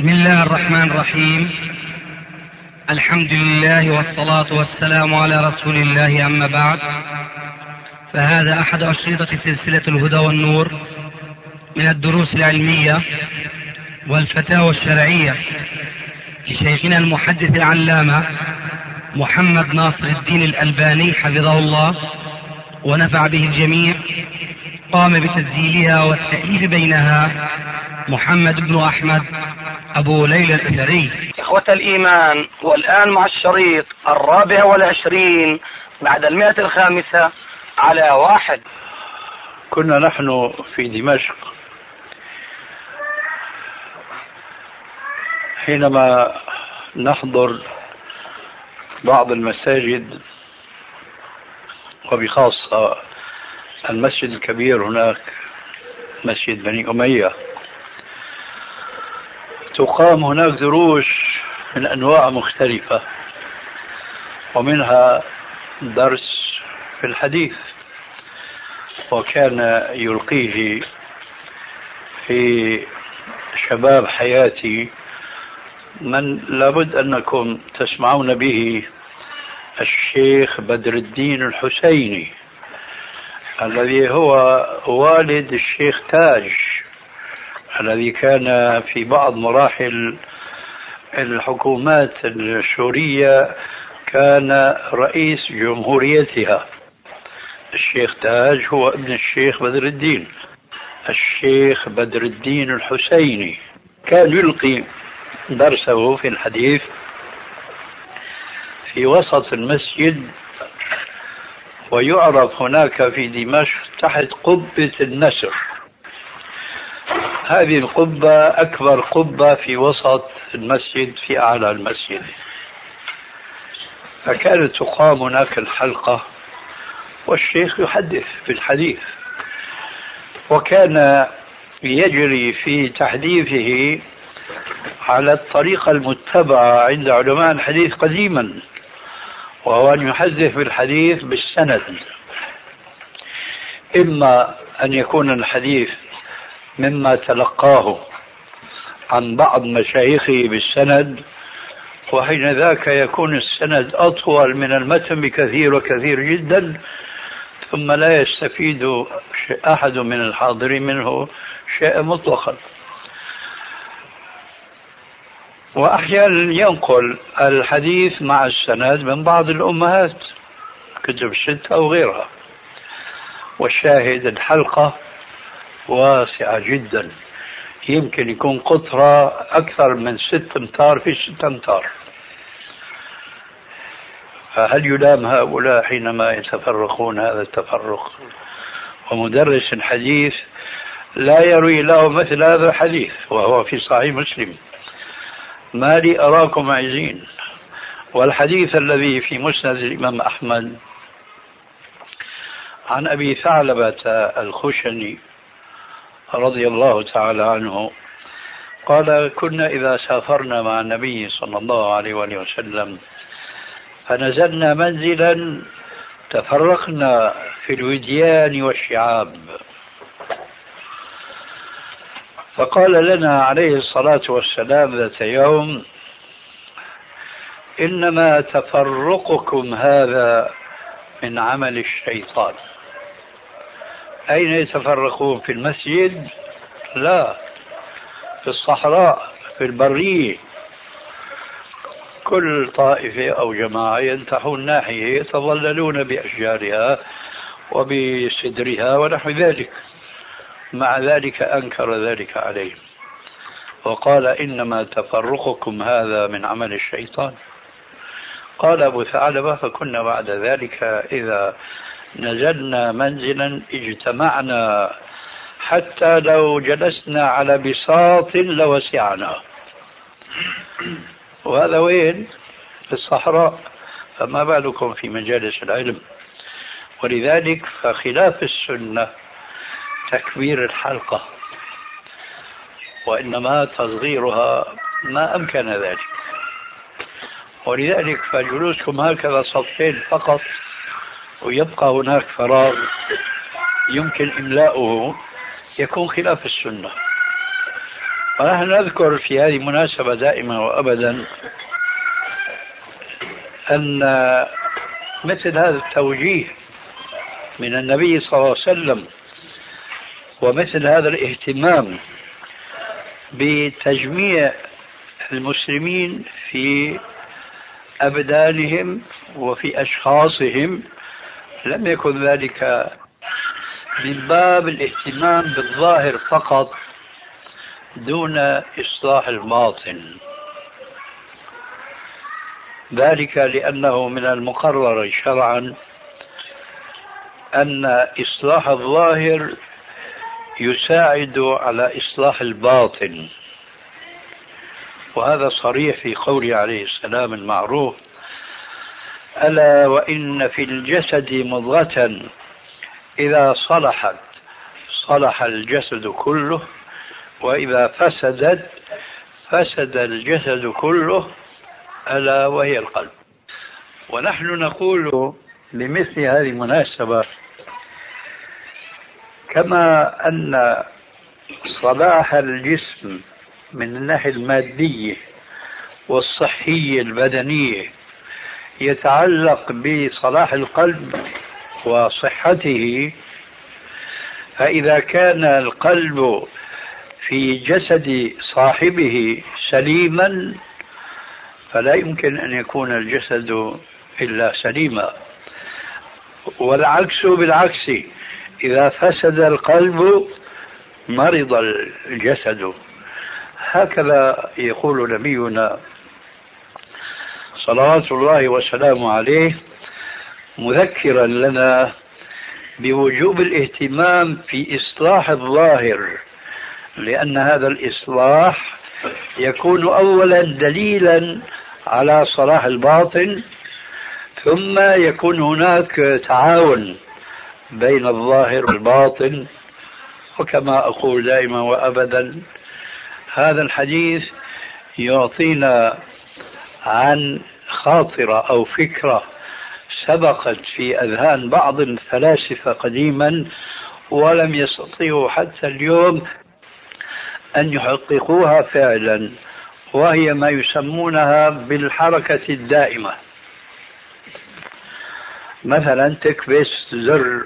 بسم الله الرحمن الرحيم. الحمد لله والصلاة والسلام على رسول الله، أما بعد، فهذا أحد أشرطة سلسلة الهدى والنور من الدروس العلمية والفتاوى الشرعية لشيخنا المحدث العلامة محمد ناصر الدين الألباني حفظه الله ونفع به الجميع. قام بتسجيلها والتأليف بينها محمد بن أحمد أبو ليلى الأثري. إخوة الإيمان، والآن مع الشريط 24 بعد 105 على 1. كنا نحن في دمشق حينما نحضر بعض المساجد، وبخاصة المسجد الكبير هناك مسجد بني أمية، تقام هناك دروس من أنواع مختلفة، ومنها درس في الحديث، وكان يلقيه في شباب حياتي من لابد أنكم تسمعون به، الشيخ بدر الدين الحسيني، الذي هو والد الشيخ تاج، الذي كان في بعض مراحل الحكومات السورية كان رئيس جمهوريتها. الشيخ تاج هو ابن الشيخ بدر الدين. الشيخ بدر الدين الحسيني كان يلقي درسه في الحديث في وسط المسجد، ويعرف هناك في دمشق تحت قبة النسر. هذه القبة أكبر قبة في وسط المسجد في أعلى المسجد، فكانت تقام هناك الحلقة والشيخ يحدث في الحديث، وكان يجري في تحديثه على الطريقة المتبعة عند علماء الحديث قديما، وهو أن يحدث بالحديث بالسند، إما أن يكون الحديث مما تلقاه عن بعض مشايخه بالسند، وحين ذاك يكون السند أطول من المتن بكثير وكثير جدا، ثم لا يستفيد أحد من الحاضرين منه شيء مطلقا. وأحيانا ينقل الحديث مع السند من بعض الأمهات، كتب الستة أو غيرها. والشاهد الحلقة واسعة جدا، يمكن يكون قطرة أكثر من 6 أمتار في 6 أمتار. فهل يلام هؤلاء حينما يتفرقون هذا التفرق؟ ومدرس الحديث لا يروي له مثل هذا الحديث وهو في صحيح مسلم، ما لي أراكم عايزين. والحديث الذي في مسند الإمام أحمد عن أبي ثعلبة الخشني رضي الله تعالى عنه قال: كنا إذا سافرنا مع النبي صلى الله عليه وآله وسلم فنزلنا منزلا تفرقنا في الوديان والشعاب، فقال لنا عليه الصلاة والسلام ذات يوم: إنما تفرقكم هذا من عمل الشيطان. أين يتفرقون؟ في المسجد؟ لا، في الصحراء، في البرية. كل طائفة أو جماعة ينتحون ناحية يتظللون بأشجارها وبسدرها ونحو ذلك. مع ذلك أنكر ذلك عليهم وقال: إنما تفرقكم هذا من عمل الشيطان. قال أبو ثعلبة: فكنا بعد ذلك إذا نزلنا منزلا اجتمعنا حتى لو جلسنا على بساط لوسعنا. وهذا وين؟ في الصحراء، فما بالكم في مجالس العلم. ولذلك فخلاف السنة تكبير الحلقة، وإنما تصغيرها ما أمكن ذلك. ولذلك فجلوسكم هكذا صفين فقط ويبقى هناك فراغ يمكن إملاؤه يكون خلاف السنة. ونحن نذكر في هذه المناسبة دائما وأبدا أن مثل هذا التوجيه من النبي صلى الله عليه وسلم ومثل هذا الاهتمام بتجميع المسلمين في أبدانهم وفي أشخاصهم لم يكن ذلك من باب الاهتمام بالظاهر فقط دون إصلاح الباطن، ذلك لأنه من المقرر شرعا أن إصلاح الظاهر يساعد على إصلاح الباطن، وهذا صريح في قوله عليه السلام المعروف: ألا وإن في الجسد مضغة إذا صلحت صلح الجسد كله وإذا فسدت فسد الجسد كله ألا وهي القلب. ونحن نقول بمثل هذه المناسبة كما أن صلاح الجسم من الناحية المادية والصحية البدنية يتعلق بصلاح القلب وصحته، فإذا كان القلب في جسد صاحبه سليما فلا يمكن أن يكون الجسد إلا سليما، والعكس بالعكس، إذا فسد القلب مرض الجسد. هكذا يقول نبينا صلوات الله وسلامه عليه، مذكرا لنا بوجوب الاهتمام في إصلاح الظاهر، لأن هذا الإصلاح يكون أولا دليلا على صلاح الباطن، ثم يكون هناك تعاون بين الظاهر والباطن. وكما أقول دائما وأبدا، هذا الحديث يعطينا عن خاطرة أو فكرة سبقت في أذهان بعض الفلاسفة قديما ولم يستطيعوا حتى اليوم أن يحققوها فعلا، وهي ما يسمونها بالحركة الدائمة. مثلا تكبس زر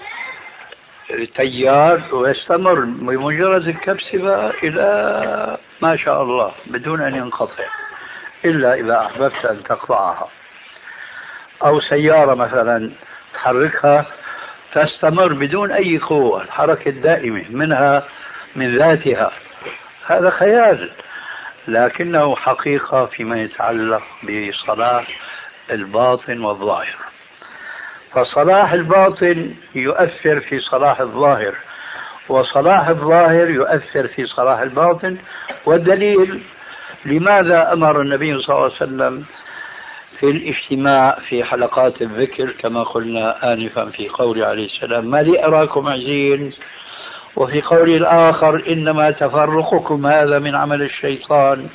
تيار ويستمر بمجرد الكبسة إلى ما شاء الله بدون أن ينقطع إلا إذا أحببت أن تقطعها، أو سيارة مثلا تحركها تستمر بدون أي قوة، الحركة الدائمة منها من ذاتها. هذا خيال، لكنه حقيقة فيما يتعلق بصلاح الباطن والظاهر. فصلاح الباطن يؤثر في صلاح الظاهر، وصلاح الظاهر يؤثر في صلاح الباطن. والدليل لماذا أمر النبي صلى الله عليه وسلم في الاجتماع في حلقات الذكر كما قلنا آنفا في قوله عليه السلام: ما لي أراكم عزين، وفي قول الآخر: إنما تفرقكم هذا من عمل الشيطان.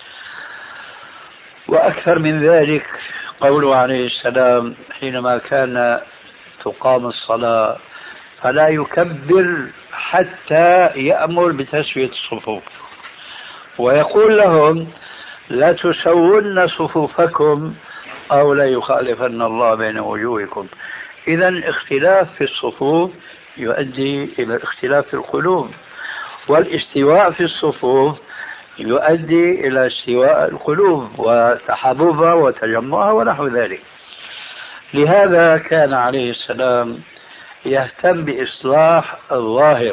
وأكثر من ذلك قوله عليه السلام حينما كان تقام الصلاة: فلا يكبر حتى يأمر بتسوية الصفوف، ويقول لهم: لا تسون صفوفكم أو لا يخالفن الله بين وجوهكم. إذا الاختلاف في الصفوف يؤدي إلى اختلاف في القلوب، والاستواء في الصفوف يؤدي إلى استواء القلوب وتحببها وتجمعها ونحو ذلك. لهذا كان عليه السلام يهتم بإصلاح الظاهر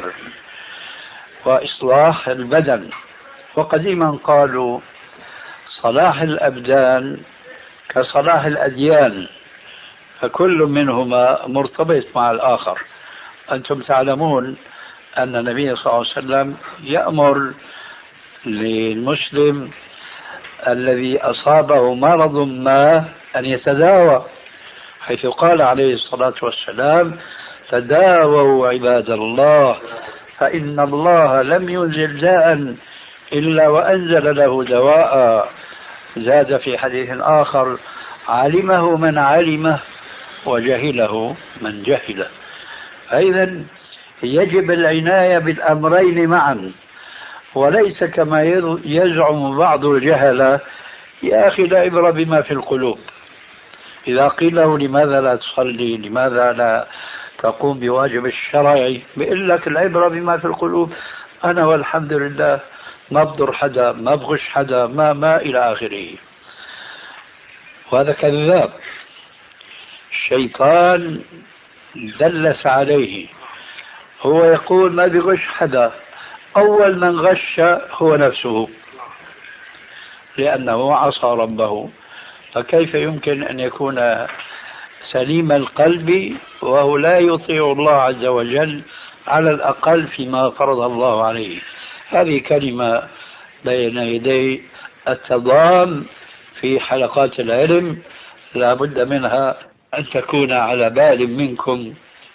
وإصلاح البدن. وقديما قالوا: صلاح الأبدان كصلاح الأديان، فكل منهما مرتبط مع الآخر. أنتم تعلمون أن النبي صلى الله عليه وسلم يأمر للمسلم الذي أصابه مرض ما أن يتداوى، حيث قال عليه الصلاة والسلام: تداووا عباد الله فإن الله لم ينزل داء إلا وأنزل له دواء. زاد في حديث آخر: علمه من علمه وجهله من جهله. فإذا يجب العناية بالأمرين معا، وليس كما يزعم بعض الجهلة. يا أخي لا عبرة بما في القلوب. إذا قيل له لماذا لا تصلي، لماذا لا تقوم بواجب الشرعي، بيقول لك العبرة بما في القلوب. أنا والحمد لله ما بضر حدا، ما بغش حدا، ما إلى آخره. وهذا كذاب، الشيطان دلس عليه. هو يقول ما بغش حدا، أول من غش هو نفسه، لأنه عصى ربه. فكيف يمكن أن يكون سليم القلب وهو لا يطيع الله عز وجل على الأقل فيما فرض الله عليه؟ هذه كلمة بين يدي التضام في حلقات العلم لا بد منها أن تكون على بال منكم،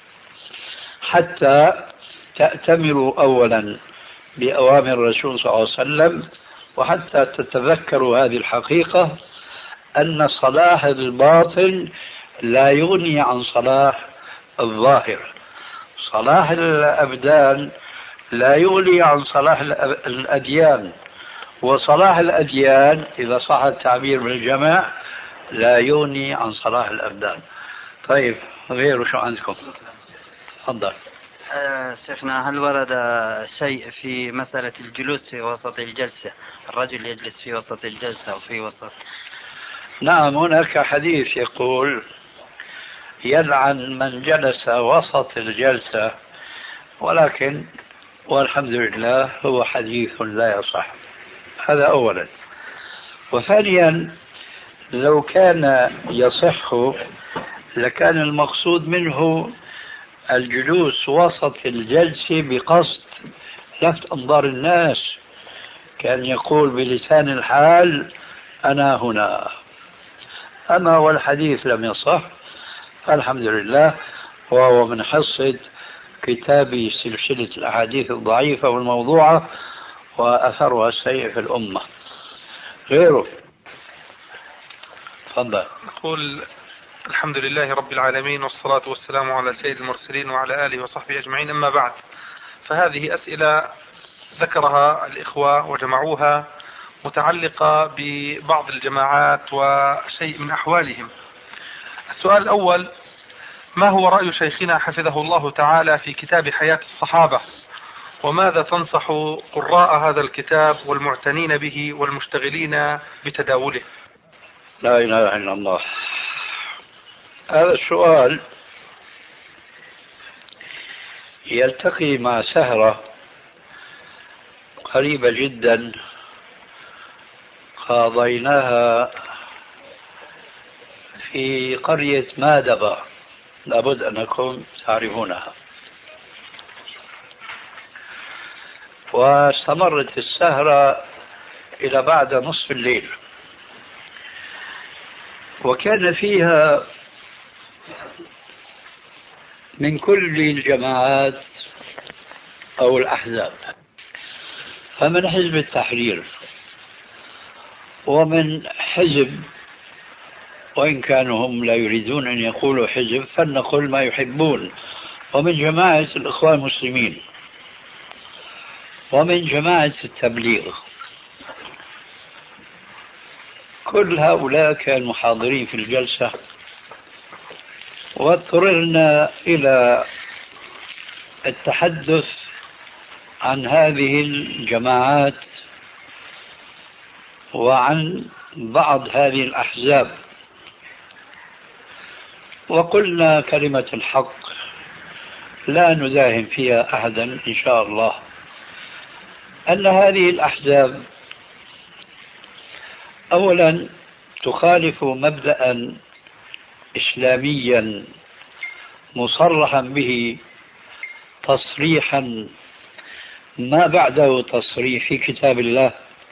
حتى تأتمروا أولا بأوامر الرسول صلى الله عليه وسلم، وحتى تتذكروا هذه الحقيقة أن صلاح الباطن لا يغني عن صلاح الظاهر. صلاح الأبدان لا يغني عن صلاح الأديان، وصلاح الأديان إذا صح التعبير بالجمع لا يغني عن صلاح الأبدان. طيب غيره شو عندكم؟ تفضل. شيخنا، هل ورد شيء في مسألة الجلوس في وسط الجلسة، الرجل يجلس في وسط الجلسة أو في وسط؟ نعم، هناك حديث يقول يلعن من جلس وسط الجلسة، ولكن والحمد لله هو حديث لا يصح. هذا أولا. وثانيا، لو كان يصح لكان المقصود منه الجلوس وسط الجلسة بقصد لفت أنظار الناس، كان يقول بلسان الحال أنا هنا. أما والحديث لم يصح فالحمد لله، وهو من حصة كتاب سلسلة الأحاديث الضعيفة والموضوعة وأثرها السيء في الأمة. غيره تفضل. أقول الحمد لله رب العالمين، والصلاة والسلام على سيد المرسلين وعلى آله وصحبه أجمعين. أما بعد، فهذه أسئلة ذكرها الإخوة وجمعوها متعلقة ببعض الجماعات وشيء من أحوالهم. السؤال الأول: ما هو رأي شيخنا حفظه الله تعالى في كتاب حياة الصحابة، وماذا تنصح قراء هذا الكتاب والمعتنين به والمشتغلين بتداوله؟ لا إله إلا الله. هذا السؤال يلتقي مع سهرة قريبة جدا قضيناها في قرية مادبة، لابد أنكم تعرفونها. واستمرت السهرة إلى بعد نصف الليل، وكان فيها من كل الجماعات أو الأحزاب، فمن حزب التحرير ومن حزب، وإن كانوا هم لا يريدون أن يقولوا حزب فلنقل ما يحبون، ومن جماعة الإخوان المسلمين، ومن جماعة التبليغ. كل هؤلاء كانوا محاضرين في الجلسة، واضطررنا إلى التحدث عن هذه الجماعات وعن بعض هذه الأحزاب، وقلنا كلمة الحق لا نداهن فيها أحدا إن شاء الله، أن هذه الأحزاب أولا تخالف مبدأ إسلاميا مصرحا به تصريحا ما بعده تصريح في كتاب الله،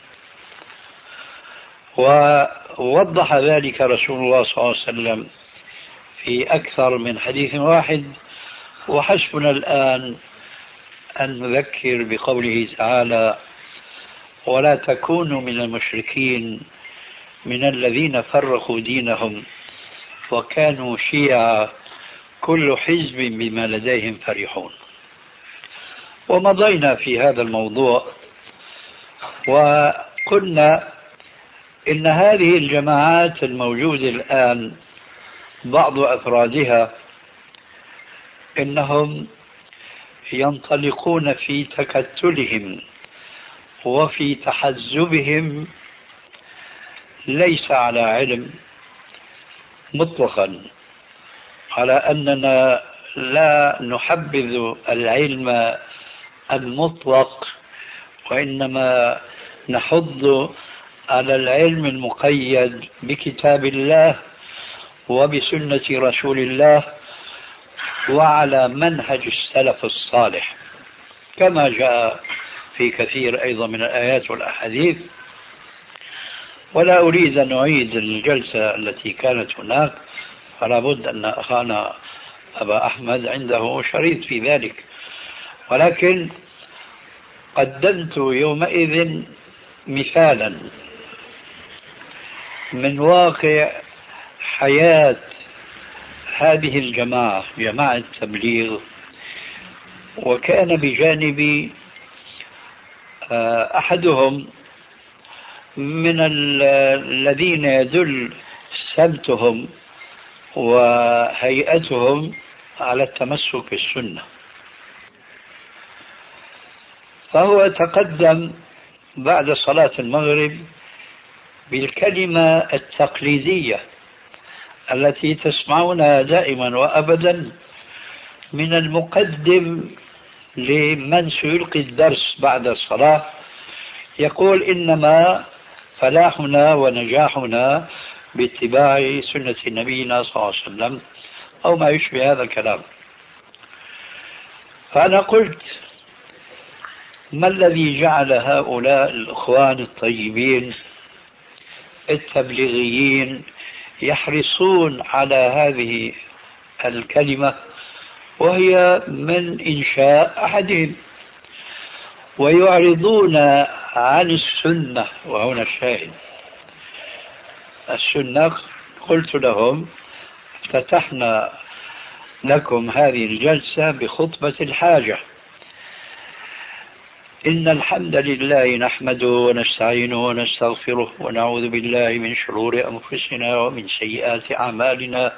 ووضح ذلك رسول الله صلى الله عليه وسلم في أكثر من حديث واحد. وحسبنا الآن أن نذكر بقوله تعالى: ولا تكونوا من المشركين من الذين فرقوا دينهم وكانوا شيعا كل حزب بما لديهم فرحون. ومضينا في هذا الموضوع وقلنا إن هذه الجماعات الموجودة الآن بعض أفرادها إنهم ينطلقون في تكتلهم وفي تحزبهم ليس على علم مطلقا، على أننا لا نحبذ العلم المطلق، وإنما نحض على العلم المقيد بكتاب الله وبسنة رسول الله وعلى منهج السلف الصالح، كما جاء في كثير أيضا من الآيات والأحاديث. ولا أريد أن أعيد الجلسة التي كانت هناك، فلا بد أن أخانا أبا أحمد عنده شريط في ذلك، ولكن قدمت يومئذ مثالا من واقع حياة هذه الجماعة، جماعة التبليغ. وكان بجانبي أحدهم من الذين يدل سمتهم وهيئتهم على التمسك بالسنة، فهو تقدم بعد صلاة المغرب بالكلمة التقليدية التي تسمعونها دائما وأبدا من المقدم لمن سيلقي الدرس بعد الصلاة، يقول: إنما فلاحنا ونجاحنا باتباع سنة نبينا صلى الله عليه وسلم، أو ما يشبه هذا الكلام. فأنا قلت: ما الذي جعل هؤلاء الإخوان الطيبين التبليغيين يحرصون على هذه الكلمة وهي من إنشاء أحدهم، ويعرضون عن السنة؟ وهنا الشاهد، السنة. قلت لهم: افتتحنا لكم هذه الجلسة بخطبة الحاجة، إن الحمد لله نحمده ونستعينه ونستغفره ونعوذ بالله من شرور أنفسنا ومن سيئات أعمالنا،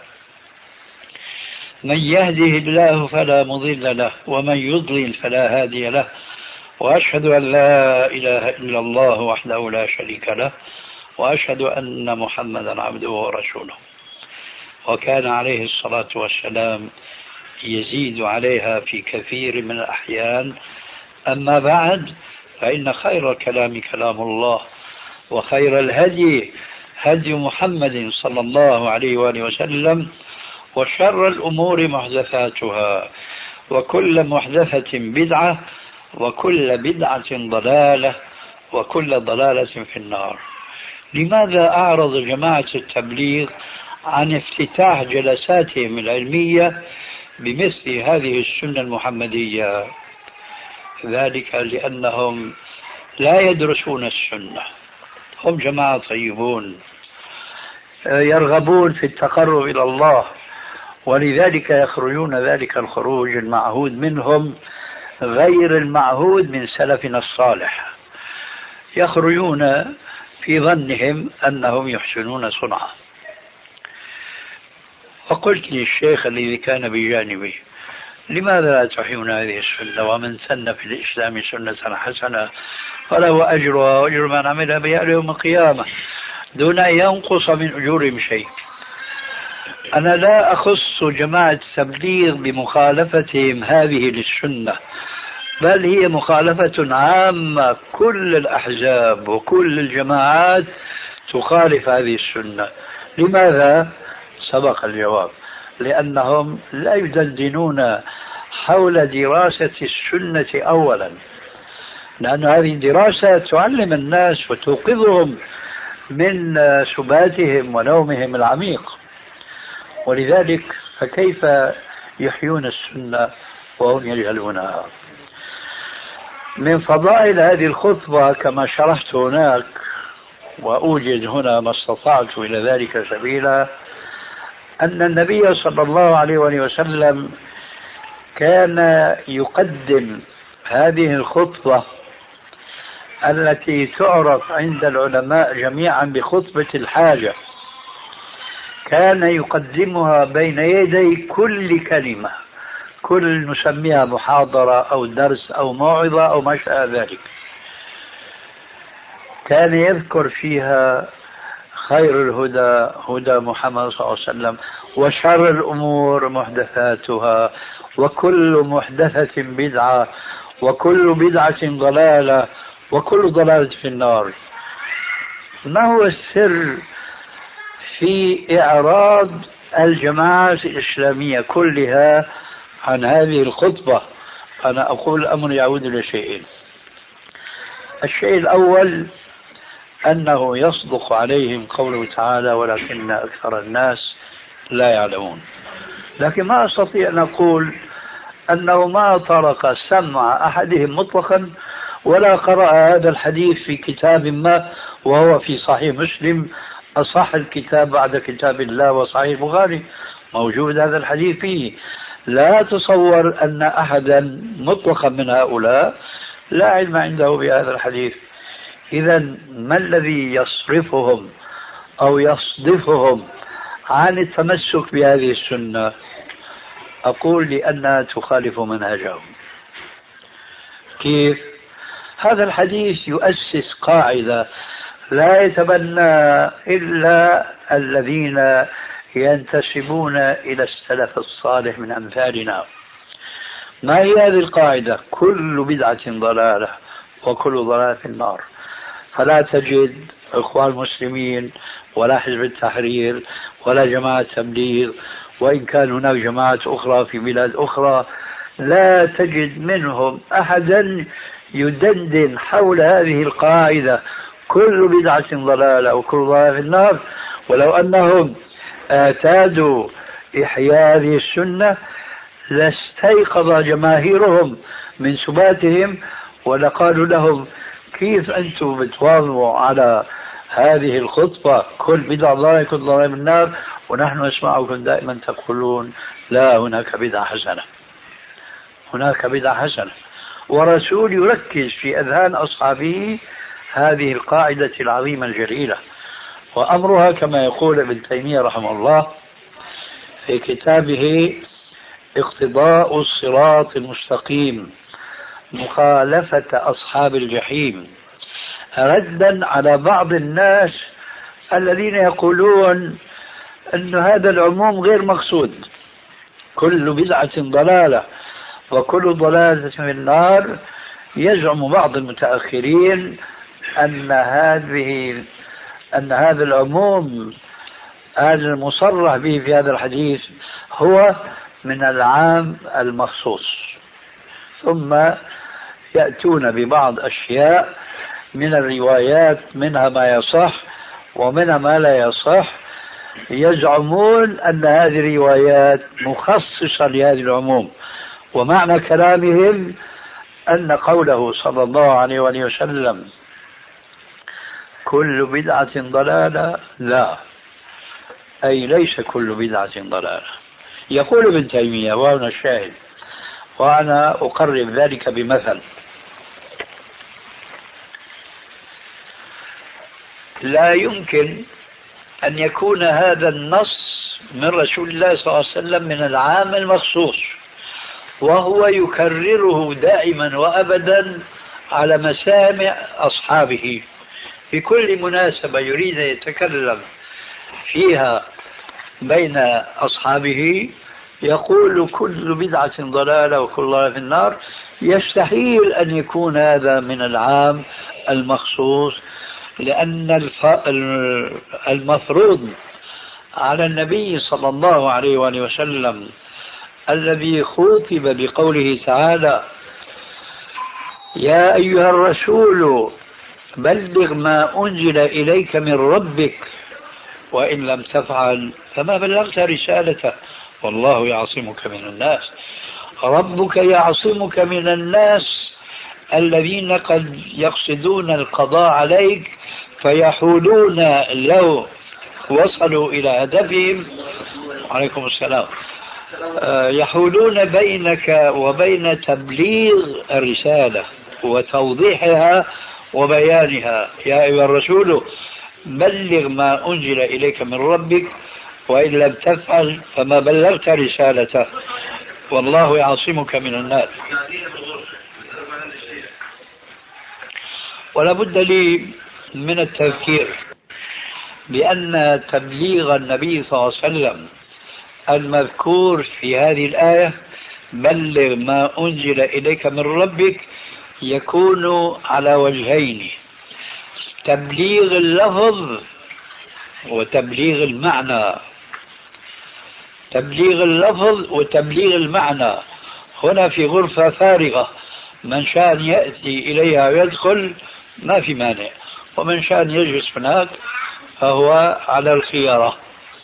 من يهده الله فلا مضل له ومن يضلل فلا هادي له، وأشهد أن لا إله إلا الله وحده لا شريك له، وأشهد أن محمدا عبده ورسوله. وكان عليه الصلاة والسلام يزيد عليها في كثير من الأحيان: أما بعد، فإن خير الكلام كلام الله، وخير الهدي هدي محمد صلى الله عليه وآله وسلم، وشر الأمور محدثاتها، وكل محدثة بدعة، وكل بدعة ضلالة، وكل ضلالة في النار. لماذا أعرض جماعة التبليغ عن افتتاح جلساتهم العلمية بمثل هذه السنة المحمدية؟ ذلك لأنهم لا يدرسون السنة، هم جماعة طيبون يرغبون في التقرب إلى الله، ولذلك يخرجون ذلك الخروج المعهود منهم غير المعهود من سلفنا الصالح، يخرجون في ظنهم أنهم يحسنون صنعا. فقلت للشيخ الذي كان بجانبي: لماذا لا تحيون هذه السنة؟ ومن سن في الإسلام سنة حسنة فله أجرها وأجر من عملها بها يوم القيامة دون أن ينقص من أجورهم شيء. أنا لا أخص جماعة التبليغ بمخالفتهم هذه للسنة، بل هي مخالفة عامة، كل الأحزاب وكل الجماعات تخالف هذه السنة. لماذا؟ سبق الجواب: لأنهم لا يدندنون حول دراسة السنة أولا، لأن هذه الدراسة تعلم الناس وتوقظهم من سباتهم ونومهم العميق، ولذلك فكيف يحيون السنة وهم يجهلونها؟ من فضائل هذه الخطبة كما شرحت هناك، وأوجد هنا ما استطعت إلى ذلك سبيلا، أن النبي صلى الله عليه وسلم كان يقدم هذه الخطبة التي تعرف عند العلماء جميعا بخطبة الحاجة كان يقدمها بين يدي كل كلمة، كل نسميها محاضرة أو درس أو موعظة أو ما شابه ذلك، كان يذكر فيها خير الهدى هدى محمد صلى الله عليه وسلم، وشر الأمور محدثاتها، وكل محدثة بدعة، وكل بدعة ضلالة، وكل ضلالة في النار. ما هو السر في إعراض الجماعات الإسلامية كلها عن هذه الخطبة؟ أنا أقول الأمر يعود إلى شيئين. الشيء الأول أنه يصدق عليهم قوله تعالى ولكن أكثر الناس لا يعلمون، لكن ما أستطيع أن أقول أنه ما طرق سمع أحدهم مطلقا ولا قرأ هذا الحديث في كتاب ما وهو في صحيح مسلم أصح الكتاب بعد كتاب الله وصحيح البخاري، موجود هذا الحديث فيه. لا تصور أن أحدا مطلقا من هؤلاء لا علم عنده بهذا الحديث. إذن ما الذي يصرفهم أو يصدفهم عن التمسك بهذه السنة؟ أقول لأنها تخالف منهجهم. كيف؟ هذا الحديث يؤسس قاعدة لا يتبنى إلا الذين ينتسبون إلى السلف الصالح من أمثالنا. ما هي هذه القاعدة؟ كل بدعة ضلالة وكل ضلالة في النار. فلا تجد إخوان المسلمين ولا حزب التحرير ولا جماعة تبليغ، وإن كان هناك جماعات أخرى في بلاد أخرى، لا تجد منهم أحدا يدندن حول هذه القاعدة كل بدعة ضلالة وكل ضلالة في النار. ولو أنهم اعتادوا إحياء هذه السنة لاستيقظ جماهيرهم من سباتهم ولقالوا لهم كيف أنتم بتواظبوا على هذه الخطبة كل بدعة ضلالة كل ضلالة من النار، ونحن نسمعكم دائما تقولون لا هناك بدعة حسنة، هناك بدعة حسنة. ورسول يركز في أذهان أصحابه هذه القاعدة العظيمة الجليلة، وأمرها كما يقول ابن تيمية رحمه الله في كتابه اقتضاء الصراط المستقيم مخالفة أصحاب الجحيم، ردا على بعض الناس الذين يقولون أن هذا العموم غير مقصود، كل بدعة ضلالة وكل ضلالة في النار. يزعم بعض المتأخرين أن هذا العموم المصرح به في هذا الحديث هو من العام المخصوص، ثم يأتون ببعض أشياء من الروايات منها ما يصح ومنها ما لا يصح، يزعمون أن هذه الروايات مخصصة لهذه العموم. ومعنى كلامهم أن قوله صلى الله عليه وآله وسلم كل بدعة ضلالة، لا، أي ليس كل بدعة ضلالة. يقول ابن تيمية وهنا الشاهد، وأنا أقرب ذلك بمثل. لا يمكن أن يكون هذا النص من رسول الله صلى الله عليه وسلم من العام المخصوص وهو يكرره دائما وأبدا على مسامع أصحابه في كل مناسبة يريد أن يتكلم فيها بين أصحابه يقول كل بدعة ضلالة وكل ضلالة في النار. يستحيل أن يكون هذا من العام المخصوص، لأن المفروض على النبي صلى الله عليه وآله وسلم الذي خوطب بقوله تعالى يا أيها الرسول بلغ ما أنزل إليك من ربك وإن لم تفعل فما بلغت رسالته والله يعصمك من الناس. ربك يعصمك من الناس الذين قد يقصدون القضاء عليك فيحولون لو وصلوا إلى هدفهم، عليكم السلام، يحولون بينك وبين تبليغ الرسالة وتوضيحها وبيانها. يا أيها الرسول بلغ ما أنزل إليك من ربك وإن لم تفعل فما بلغت رسالته والله يعصمك من الناس. ولا بد لي من التذكير بأن تبليغ النبي صلى الله عليه وسلم المذكور في هذه الآية بلغ ما أنزل إليك من ربك يكون على وجهين: تبليغ اللفظ وتبليغ المعنى. تبليغ اللفظ وتبليغ المعنى. هنا في غرفة فارغة، من شاء يأتي إليها ويدخل ما في مانع، ومن شاء يجلس هناك فهو على الخيارة.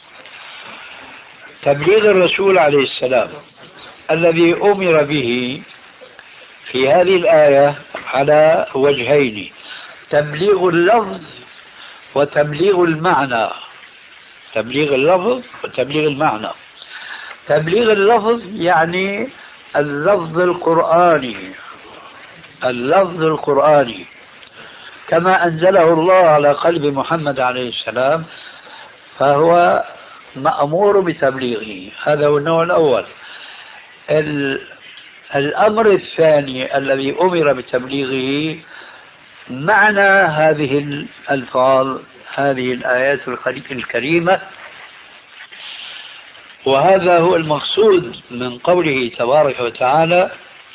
تبليغ الرسول عليه السلام الذي أمر به في هذه الآية على وجهين: تبليغ اللفظ وتبليغ المعنى. تبليغ اللفظ وتبليغ المعنى. تبليغ اللفظ يعني اللفظ القرآني، اللفظ القرآني كما أنزله الله على قلب محمد عليه السلام، فهو مأمور بتبليغه. هذا هو النوع الأول. الأمر الثاني الذي أمر بتبليغه معنى هذه الألفاظ، هذه الآيات الكريمة، وهذا هو المقصود من قوله تبارك وتعالى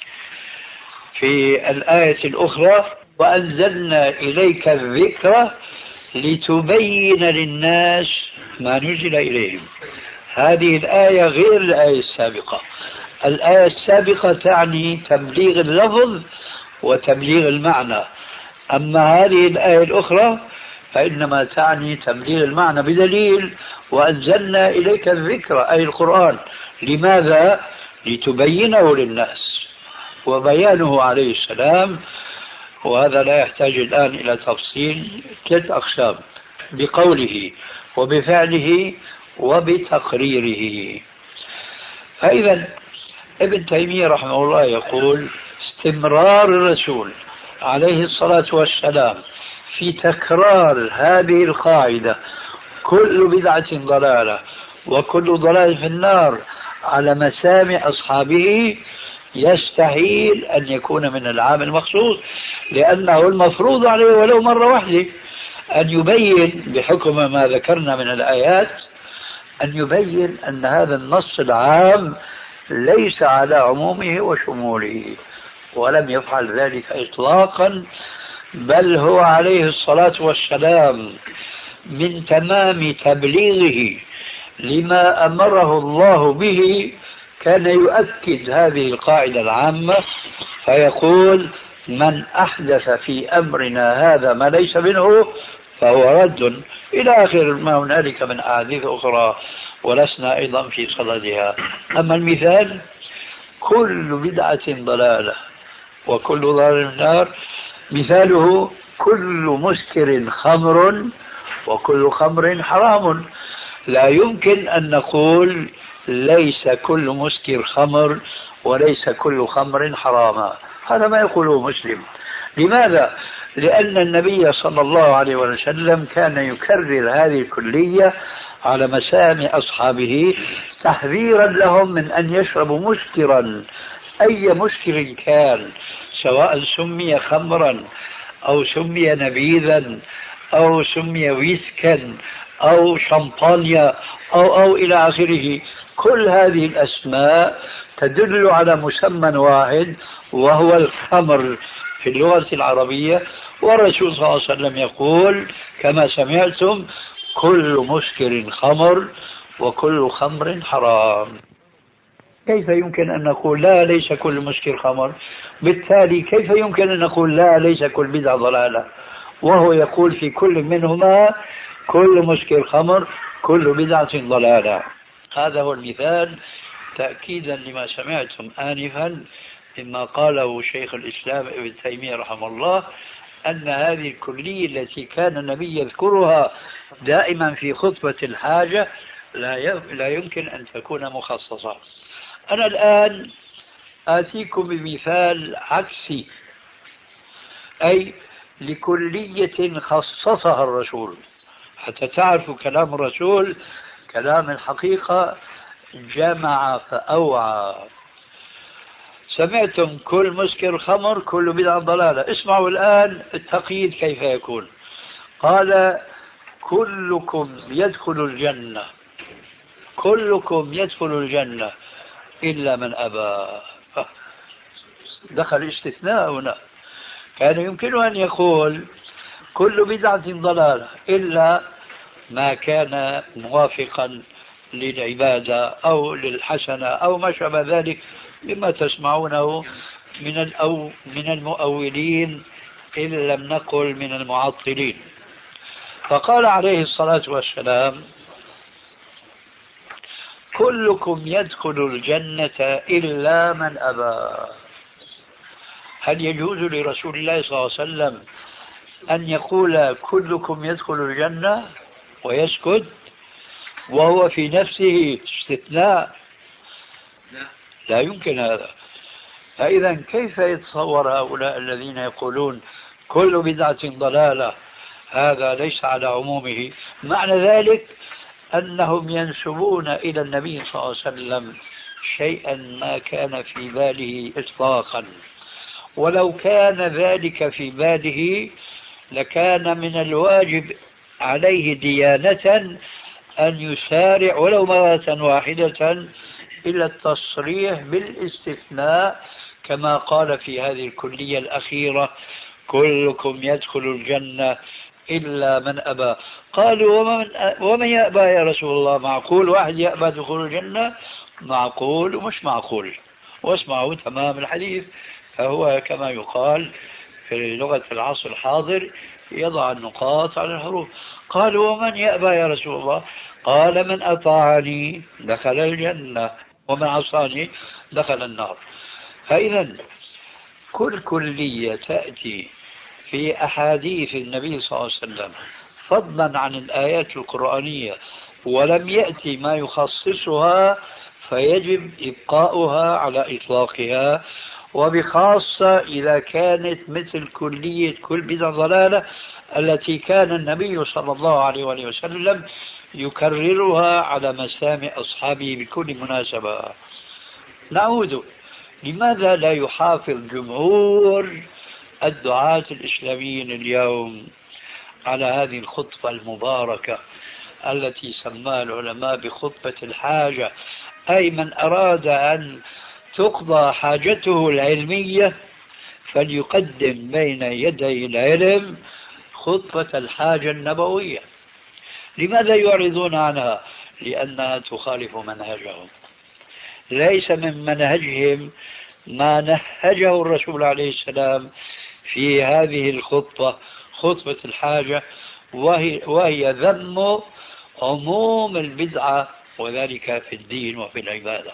في الآية الأخرى: وأنزلنا إليك الذكر لتبين للناس ما نزل إليهم. هذه الآية غير الآية السابقة. الآية السابقة تعني تبليغ اللفظ وتبليغ المعنى، أما هذه الآية الأخرى فإنما تعني تبليغ المعنى، بدليل وأنزلنا إليك الذكر أي القرآن. لماذا؟ لتبينه للناس. وبيانه عليه السلام، وهذا لا يحتاج الآن إلى تفصيل، 3 أقسام: بقوله وبفعله وبتقريره. فإذا ابن تيمية رحمه الله يقول: استمرار الرسول عليه الصلاة والسلام في تكرار هذه القاعدة: كل بدعة ضلالة وكل ضلال في النار، على مسامع أصحابه، يستحيل أن يكون من العام المخصوص، لأنه المفروض عليه ولو مرة واحدة أن يبين بحكم ما ذكرنا من الآيات، أن يبين أن هذا النص العام ليس على عمومه وشموله، ولم يفعل ذلك إطلاقا، بل هو عليه الصلاة والسلام من تمام تبليغه لما أمره الله به كان يؤكد هذه القاعدة العامة، فيقول: من أحدث في أمرنا هذا ما ليس منه فهو رد، إلى آخر ما هنالك من أحاديث أخرى ولسنا أيضا في صددها. أما المثال: كل بدعة ضلالة وكل ضلال النار، مثاله: كل مسكر خمر وكل خمر حرام. لا يمكن أن نقول ليس كل مسكر خمر وليس كل خمر حراما، هذا ما يقوله مسلم. لماذا؟ لأن النبي صلى الله عليه وسلم كان يكرر هذه الكلية على مسامع أصحابه تحذيرا لهم من أن يشربوا مسكرا، أي مسكر كان، سواء سمي خمرا أو سمي نبيذا أو سمي ويسكا أو شمبانيا أو إلى آخره. كل هذه الأسماء تدل على مسمى واحد وهو الخمر في اللغة العربية، والرسول صلى الله عليه وسلم يقول كما سمعتم: كل مسكر خمر وكل خمر حرام. كيف يمكن أن نقول لا ليس كل مسكر خمر؟ بالتالي كيف يمكن أن نقول لا ليس كل بدعة ضلالة، وهو يقول في كل منهما كل مسكر خمر كل بدعة ضلالة؟ هذا هو المثال تأكيدا لما سمعتم آنفا مما قاله شيخ الإسلام ابن تيمية رحمه الله، أن هذه الكلية التي كان النبي يذكرها دائما في خطبة الحاجة لا يمكن أن تكون مخصصة. أنا الآن آتيكم بمثال عكسي، أي لكلية خصصها الرسول، حتى تعرفوا كلام الرسول كلام الحقيقة، جمع فأوعى. سمعتم كل مسكر خمر كل بدعة ضلالة، اسمعوا الآن التقييد كيف يكون. قال كلكم يدخل الجنة، كلكم يدخل الجنة إلا من أبى. دخل استثناء هنا. كان يمكن أن يقول كل بدعة ضلالة إلا ما كان موافقا للعبادة أو للحسنة أو ما شابه ذلك مما تسمعونه من المؤولين إن لم نقل من المعطلين. فقال عليه الصلاة والسلام كلكم يدخل الجنة إلا من أبى. هل يجوز لرسول الله صلى الله عليه وسلم أن يقول كلكم يدخل الجنة ويسكت وهو في نفسه استثناء؟ لا يمكن هذا. فإذا كيف يتصور هؤلاء الذين يقولون كل بدعة ضلالة هذا ليس على عمومه؟ معنى ذلك أنهم ينسبون إلى النبي صلى الله عليه وسلم شيئا ما كان في باله إطلاقا، ولو كان ذلك في باله لكان من الواجب عليه ديانة أن يسارع ولو مرة واحدة إلى التصريح بالاستثناء كما قال في هذه الكلية الأخيرة كلكم يدخل الجنة إلا من أبى. قالوا ومن يأبى يا رسول الله؟ معقول واحد يأبى دخول الجنة؟ معقول ومش معقول. واسمعوا تمام الحديث، فهو كما يقال في لغة العصر الحاضر يضع النقاط على الحروف. قالوا ومن يأبى يا رسول الله؟ قال من أطاعني دخل الجنة ومن عصاني دخل النار. فإذا كل كلية تأتي في أحاديث النبي صلى الله عليه وسلم فضلا عن الآيات القرآنية ولم يأتي ما يخصصها فيجب إبقاؤها على إطلاقها، وبخاصة إذا كانت مثل كلية كل بدعة ضلالة التي كان النبي صلى الله عليه وسلم يكررها على مسامع أصحابه بكل مناسبة. نعود، لماذا لا يحافظ جمهور الدعاة الإسلاميين اليوم على هذه الخطبة المباركة التي سماها العلماء بخطبة الحاجة؟ أي من أراد أن تقضى حاجته العلمية فليقدم بين يدي العلم خطبة الحاجة النبوية. لماذا يعرضون عنها؟ لأنها تخالف منهجهم. ليس من منهجهم ما نهجه الرسول عليه السلام في هذه الخطبة، خطبة الحاجة، وهي ذم عموم البدعة وذلك في الدين وفي العبادة.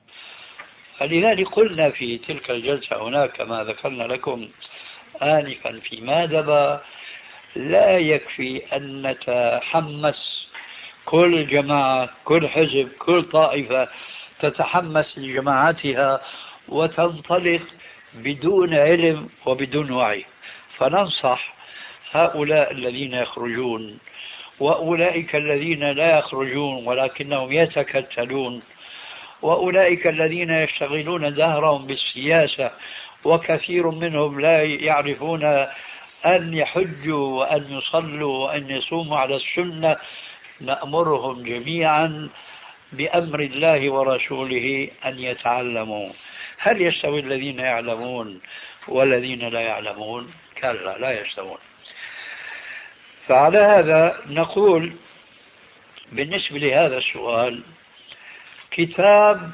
فلذلك قلنا في تلك الجلسة هناك كما ذكرنا لكم آنفا في مادبة لا يكفي أن نتحمس كل جماعة كل حزب كل طائفة تتحمس لجماعتها وتنطلق بدون علم وبدون وعي. فننصح هؤلاء الذين يخرجون وأولئك الذين لا يخرجون ولكنهم يتكتلون وأولئك الذين يشتغلون دهرهم بالسياسة وكثير منهم لا يعرفون أن يحجوا وأن يصلوا وأن يصوموا على السنة. نأمرهم جميعا بأمر الله ورسوله أن يتعلموا. هل يستوي الذين يعلمون والذين لا يعلمون؟ كلا لا يستوون. فعلى هذا نقول بالنسبة لهذا السؤال كتاب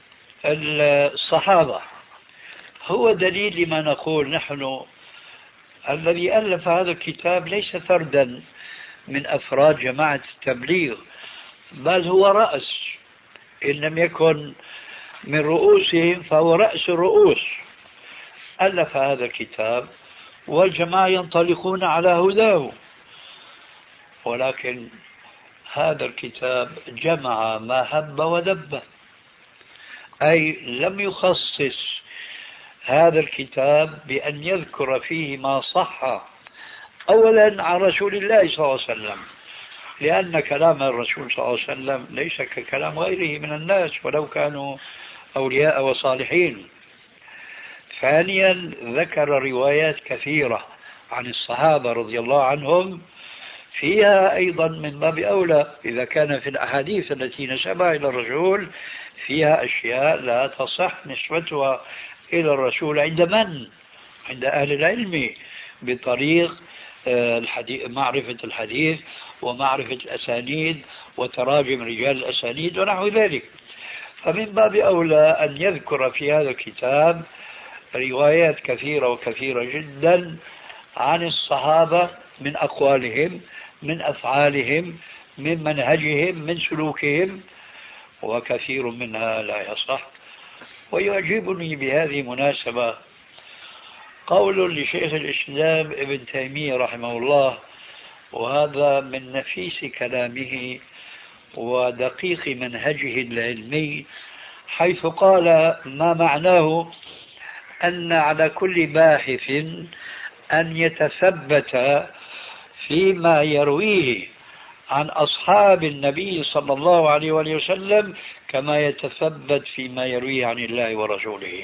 الصحابة هو دليل لما نقول نحن. الذي ألف هذا الكتاب ليس فردا من أفراد جماعة التبليغ، بل هو رأس، إن لم يكن من رؤوسهم فهو رأس الرؤوس. ألف هذا الكتاب والجماعة ينطلقون على هداه، ولكن هذا الكتاب جمع ما هب ودب، أي لم يخصص هذا الكتاب بأن يذكر فيه ما صح أولا عن رسول الله صلى الله عليه وسلم، لأن كلام الرسول صلى الله عليه وسلم ليس ككلام غيره من الناس ولو كانوا أولياء وصالحين. ثانيا ذكر روايات كثيرة عن الصحابة رضي الله عنهم، فيها أيضا من باب أولى إذا كان في الأحاديث التي نسبها إلى الرسول فيها أشياء لا تصح نسبتها إلى الرسول عند من؟ عند أهل العلم بطريق معرفة الحديث ومعرفة الأسانيد وتراجم رجال الأسانيد ونحو ذلك. فمن باب أولى أن يذكر في هذا الكتاب روايات كثيرة وكثيرة جدا عن الصحابة من أقوالهم، من أفعالهم، من منهجهم، من سلوكهم، وكثير منها لا يصح. ويعجبني بهذه المناسبة قول لشيخ الإسلام ابن تيمية رحمه الله، وهذا من نفيس كلامه ودقيق منهجه العلمي، حيث قال ما معناه أن على كل باحث أن يتثبت فيما يرويه عن أصحاب النبي صلى الله عليه وسلم كما يتثبت فيما يرويه عن الله ورسوله.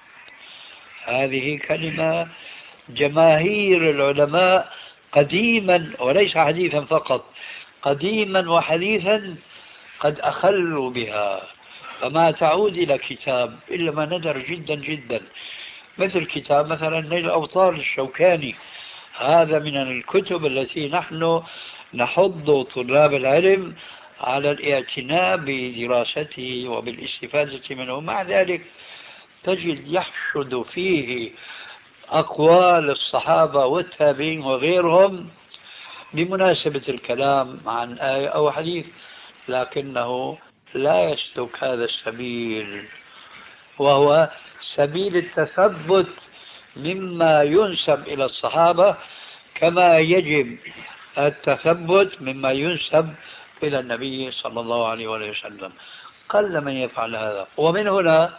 هذه كلمة جماهير العلماء قديما وليس حديثا فقط، قديما وحديثا قد أخلوا بها، فما تعود إلى كتاب إلا ما ندر جدا جدا، مثل كتاب مثلا نيل الأوطار للشوكاني. هذا من الكتب التي نحن نحض طلاب العلم على الاعتناء بدراسته وبالاستفادة منه. مع ذلك تجد يحشد فيه أقوال الصحابة والتابعين وغيرهم بمناسبة الكلام عن آية أو حديث، لكنه لا يسلك هذا السبيل، وهو سبيل التثبت مما ينسب إلى الصحابة كما يجب التثبت مما ينسب إلى النبي صلى الله عليه وسلم. قل من يفعل هذا، ومن هنا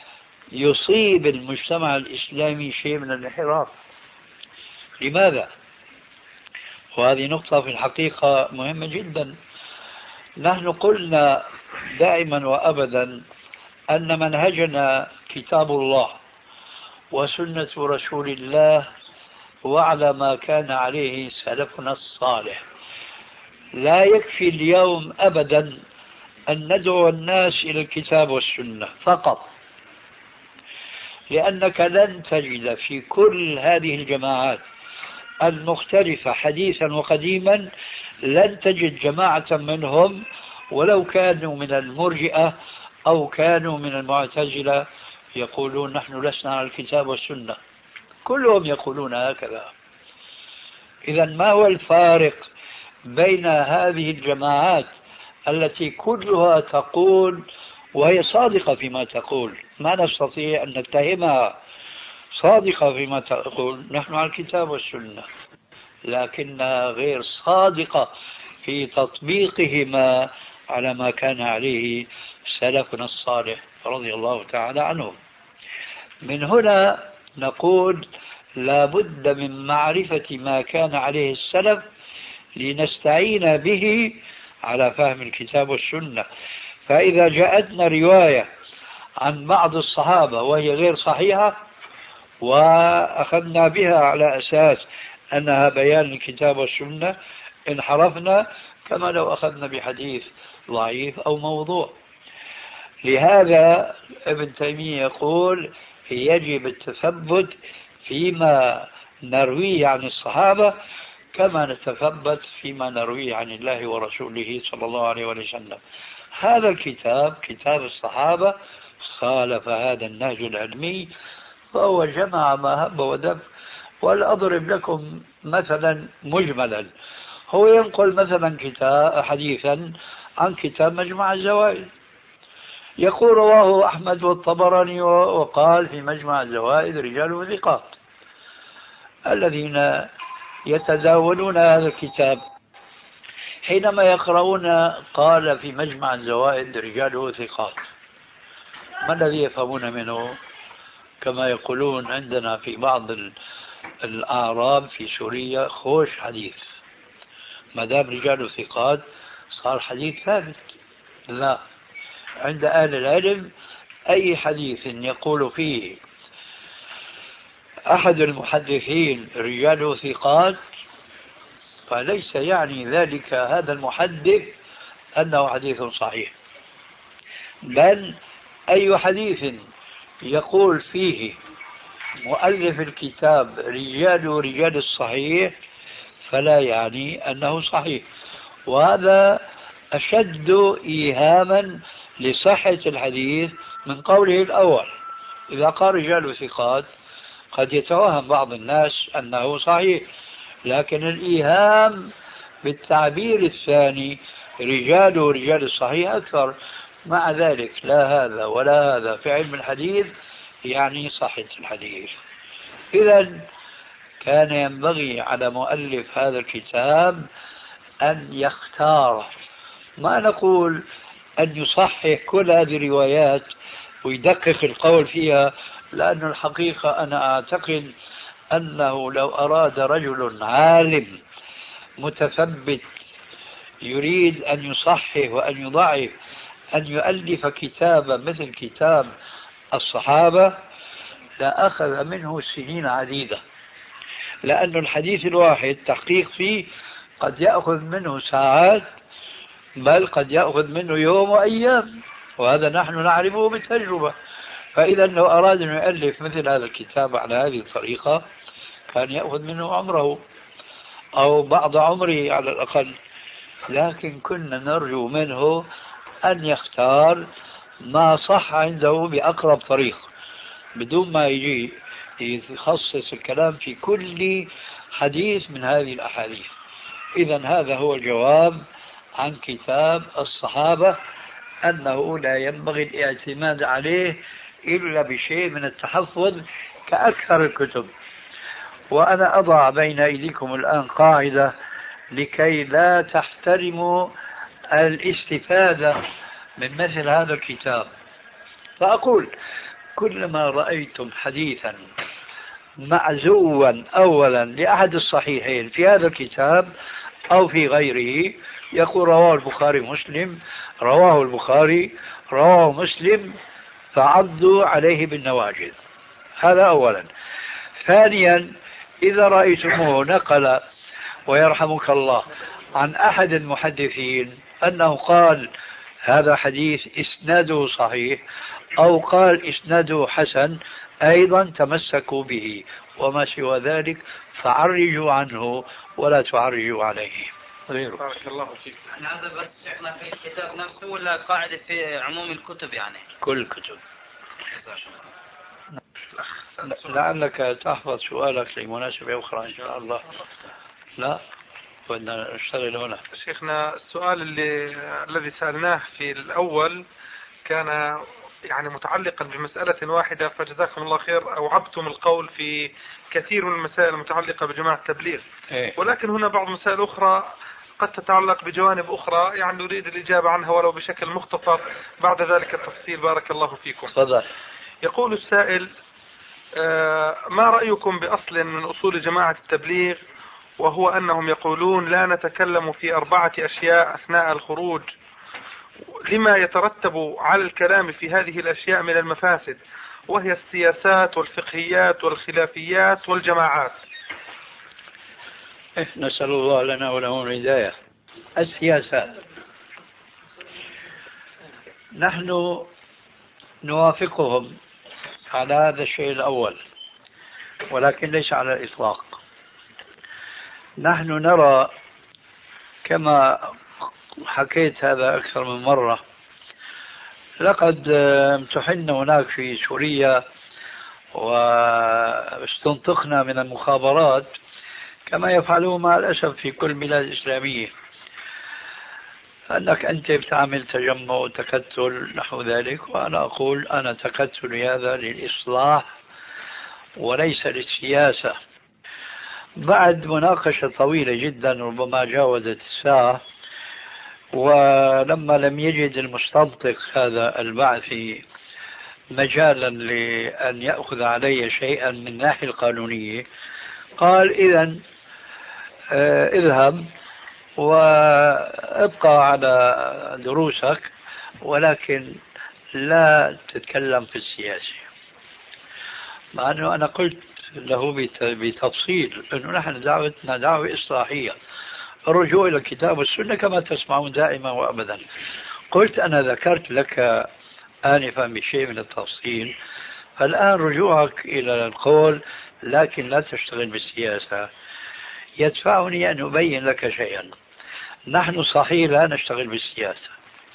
يصيب المجتمع الإسلامي شيء من الانحراف. لماذا؟ وهذه نقطة في الحقيقة مهمة جدا. نحن قلنا دائما وأبدا أن منهجنا كتاب الله وسنة رسول الله وعلى ما كان عليه سلفنا الصالح. لا يكفي اليوم أبدا أن ندعو الناس إلى الكتاب والسنة فقط، لأنك لن تجد في كل هذه الجماعات المختلفة حديثا وقديما، لن تجد جماعة منهم ولو كانوا من المرجئة أو كانوا من المعتزلة يقولون نحن لسنا على الكتاب والسنة. كلهم يقولون هكذا. إذا ما هو الفارق بين هذه الجماعات التي كلها تقول وهي صادقة فيما تقول، ما نستطيع أن نتهمها، صادقة فيما تقول نحن على الكتاب والسنة، لكنها غير صادقة في تطبيقهما على ما كان عليه سلفنا الصالح رضي الله تعالى عنهم. من هنا نقول لا بد من معرفة ما كان عليه السلف لنستعين به على فهم الكتاب والسنة. فإذا جاءتنا رواية عن بعض الصحابة وهي غير صحيحة وأخذنا بها على أساس أنها بيان الكتاب والسنة، انحرفنا كما لو أخذنا بحديث ضعيف أو موضوع. لهذا ابن تيمية يقول يجب التثبت فيما نرويه عن الصحابة كما نتثبت فيما نرويه عن الله ورسوله صلى الله عليه وسلم. هذا الكتاب كتاب الصحابة خالف هذا النهج العلمي، فهو جمع ما هب ودب. ولأضرب لكم مثلا مجملا، هو ينقل مثلا كتاب حديثا عن كتاب مجمع الزوائد، يقول رواه أحمد والطبراني وقال في مجمع الزوائد رجال ثقات. الذين يتداولون هذا الكتاب حينما يقرؤون قال في مجمع الزوائد رجاله ثقات، ما الذي يفهمون منه؟ كما يقولون عندنا في بعض الأعراب في سوريا خوش حديث، ما دام رجال ثقات صار حديث ثابت. لا، عند أهل العلم أي حديث يقول فيه أحد المحدثين رجاله ثقات فليس يعني ذلك هذا المحدث أنه حديث صحيح، بل أي حديث يقول فيه مؤلف الكتاب رجال الصحيح فلا يعني أنه صحيح. وهذا أشد إيهاما لصحة الحديث من قوله الأول. إذا قال رجال ثقات قد يتوهم بعض الناس أنه صحيح، لكن الإيهام بالتعبير الثاني رجال الصحيح أكثر. مع ذلك لا هذا ولا هذا في علم الحديث يعني صحة الحديث. إذا كان ينبغي على مؤلف هذا الكتاب أن يختار، ما نقول أن يصحح كل هذه الروايات ويدقق القول فيها، لأن الحقيقة أنا أعتقد أنه لو أراد رجل عالم متثبت يريد أن يصحح وأن يضعف أن يؤلف كتابا مثل كتاب الصحابة لأخذ منه سنين عديدة، لأن الحديث الواحد تحقيق فيه قد يأخذ منه ساعات، بل قد يأخذ منه يوم وأيام، وهذا نحن نعرفه بالتجربة. فإذا لو أراد أن يؤلف مثل هذا الكتاب على هذه الطريقة كان يأخذ منه عمره أو بعض عمره على الأقل، لكن كنا نرجو منه أن يختار ما صح عنده بأقرب طريق بدون ما يجي يخصص الكلام في كل حديث من هذه الأحاديث. إذا هذا هو الجواب عن كتاب الصحابة، أنه لا ينبغي الاعتماد عليه إلا بشيء من التحفظ كأكثر الكتب. وأنا أضع بين أيديكم الآن قاعدة لكي لا تحترموا الاستفادة من مثل هذا الكتاب، فأقول كلما رأيتم حديثا معزوا أولا لأحد الصحيحين في هذا الكتاب أو في غيره، يقول رواه البخاري مسلم، رواه البخاري، رواه مسلم، فعضوا عليه بالنواجذ. هذا أولا. ثانيا، إذا رأيتموه نقل ويرحمك الله عن أحد المحدثين أنه قال هذا حديث إسناده صحيح أو قال إسناده حسن، أيضا تمسكوا به، وما سوى ذلك فعرجوا عنه ولا تعرجوا عليه. بارك الله فيك. هذا بس شيخنا في الكتاب نفسه ولا قاعدة في عموم الكتب يعني؟ كل الكتب. لعلك تحفظ سؤالك لمناسبة أخرى إن شاء الله. لا بدنا نشتغل هنا. شيخنا السؤال الذي سألناه في الأول كان يعني متعلقا بمسألة واحدة، فجزاكم الله خير أوعبتم القول في كثير من المسائل المتعلقة بجماعة التبليغ، ولكن هنا بعض مسائل أخرى قد تتعلق بجوانب أخرى يعني نريد الإجابة عنها ولو بشكل مختصر، بعد ذلك التفصيل. بارك الله فيكم. تفضل. يقول السائل: ما رأيكم بأصل من أصول جماعة التبليغ، وهو أنهم يقولون لا نتكلم في 4 أشياء أثناء الخروج لما يترتب على الكلام في هذه الأشياء من المفاسد، وهي السياسات والفقهيات والخلافيات والجماعات. نسأل الله لنا ولهم الهداية. السياسات نحن نوافقهم على هذا الشيء الأول، ولكن ليس على الإطلاق. نحن نرى كما حكيت هذا أكثر من مرة، لقد امتحنا هناك في سوريا واستنطقنا من المخابرات كما يفعلون مع الأسف في كل بلاد إسلامية، أنك أنت بتعمل تجمع وتكتل نحو ذلك، وأنا أقول أنا تكتلي هذا للإصلاح وليس للسياسة. بعد مناقشة طويلة جدا ربما جاوزت الساعة، ولما لم يجد المستنطق هذا البعثي مجالا لأن يأخذ علي شيئا من الناحية القانونية، قال إذا اذهب وابقى على دروسك ولكن لا تتكلم في السياسة. مع أنه أنا قلت له بتفصيل أنه نحن دعوتنا دعوة إصلاحية، الرجوع إلى الكتاب والسنة كما تسمعون دائما وأبدا. قلت أنا ذكرت لك آنفا بشيء من التفصيل، فالآن رجوعك إلى القول لكن لا تشتغل بالسياسة يدفعني أن أبين لك شيئا. نحن صحيح لا نشتغل بالسياسة،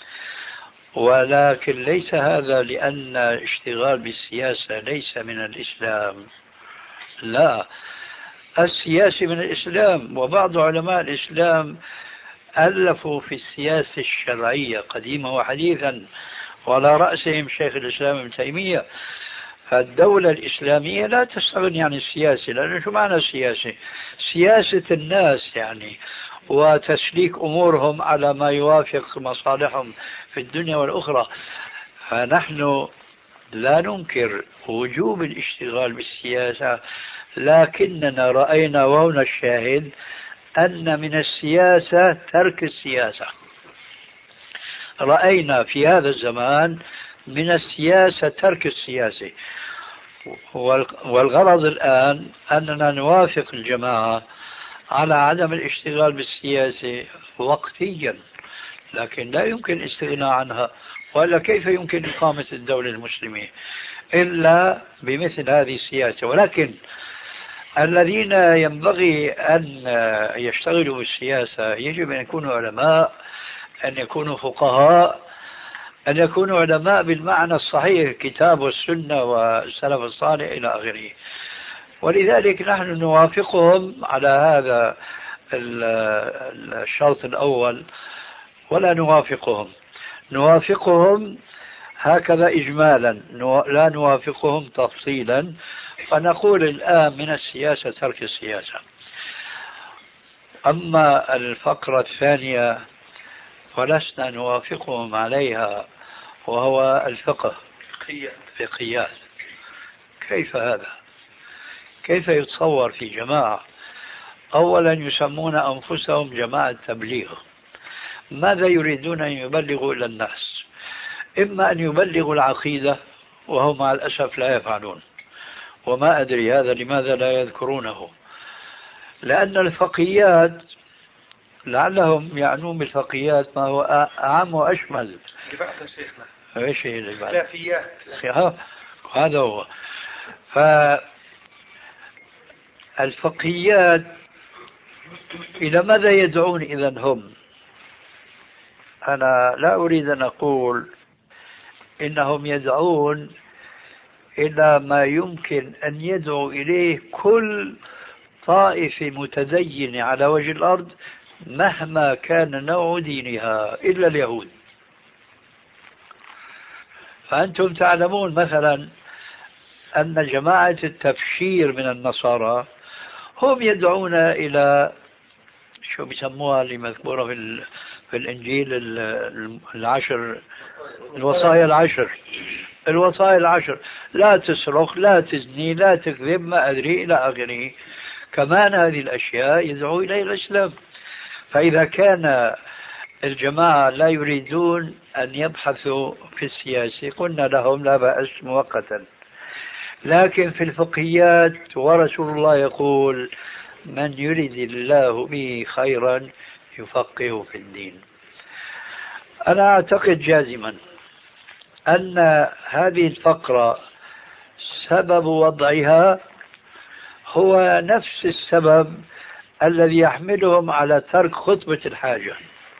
ولكن ليس هذا لأن اشتغال بالسياسة ليس من الإسلام، لا، السياسة من الإسلام، وبعض علماء الإسلام ألفوا في السياسة الشرعية قديما وحديثا، وعلى رأسهم شيخ الإسلام ابن تيمية. فالدولة الإسلامية لا تستغني عن السياسة، لأنه شو معنى السياسة؟ سياسة الناس يعني، وتسليك أمورهم على ما يوافق مصالحهم في الدنيا والأخرى. فنحن لا ننكر وجوب الاشتغال بالسياسة، لكننا رأينا وهنا الشاهد أن من السياسة ترك السياسة. رأينا في هذا الزمان من السياسة ترك السياسة، والغرض الآن أننا نوافق الجماعة على عدم الاشتغال بالسياسة وقتيا، لكن لا يمكن الاستغناء عنها، وإلا كيف يمكن إقامة الدولة المسلمة إلا بمثل هذه السياسة. ولكن الذين ينبغي أن يشتغلوا بالسياسة يجب أن يكونوا علماء، أن يكونوا فقهاء، أن يكونوا علماء بالمعنى الصحيح، الكتاب والسنة والسلف الصالح إلى آخره. ولذلك نحن نوافقهم على هذا الشرط الأول، ولا نوافقهم هكذا إجمالا، لا نوافقهم تفصيلا. فنقول الآن من السياسة ترك السياسة. أما الفقرة الثانية فلسنا نوافقهم عليها، وهو الفقه، فقهيات. كيف هذا؟ كيف يتصور في جماعة أولا يسمون أنفسهم جماعة تبليغ؟ ماذا يريدون أن يبلغوا إلى الناس؟ إما أن يبلغوا العقيدة، وهم مع الأسف لا يفعلون، وما أدري هذا لماذا لا يذكرونه، لأن الفقهيات لعلهم يعنون بالفقهيات ما هو أعم وأشمل. ايش هي اللي بعد؟ هذا هو. فالفقهيات إلى ماذا يدعون إذن هم؟ أنا لا أريد أن أقول إنهم يدعون إلى ما يمكن أن يدعو إليه كل طائفة متدينة على وجه الأرض مهما كان نوع دينها إلا اليهود. فأنتم تعلمون مثلا أن جماعة التبشير من النصارى هم يدعون إلى شو بيسموها اللي مذكورة في الإنجيل العشر، الوصايا العشر، لا تسرق، لا تزني، لا تكذب، ما أدري إلى آخره. كمان هذه الأشياء يدعو إليها الإسلام. فإذا كان الجماعة لا يريدون أن يبحثوا في السياسة قلنا لهم لا بأس مؤقتا، لكن في الفقهيات ورسول الله يقول من يريد الله به خيرا يفقهه في الدين. أنا أعتقد جازما أن هذه الفقرة سبب وضعها هو نفس السبب الذي يحملهم على ترك خطبة الحاجة،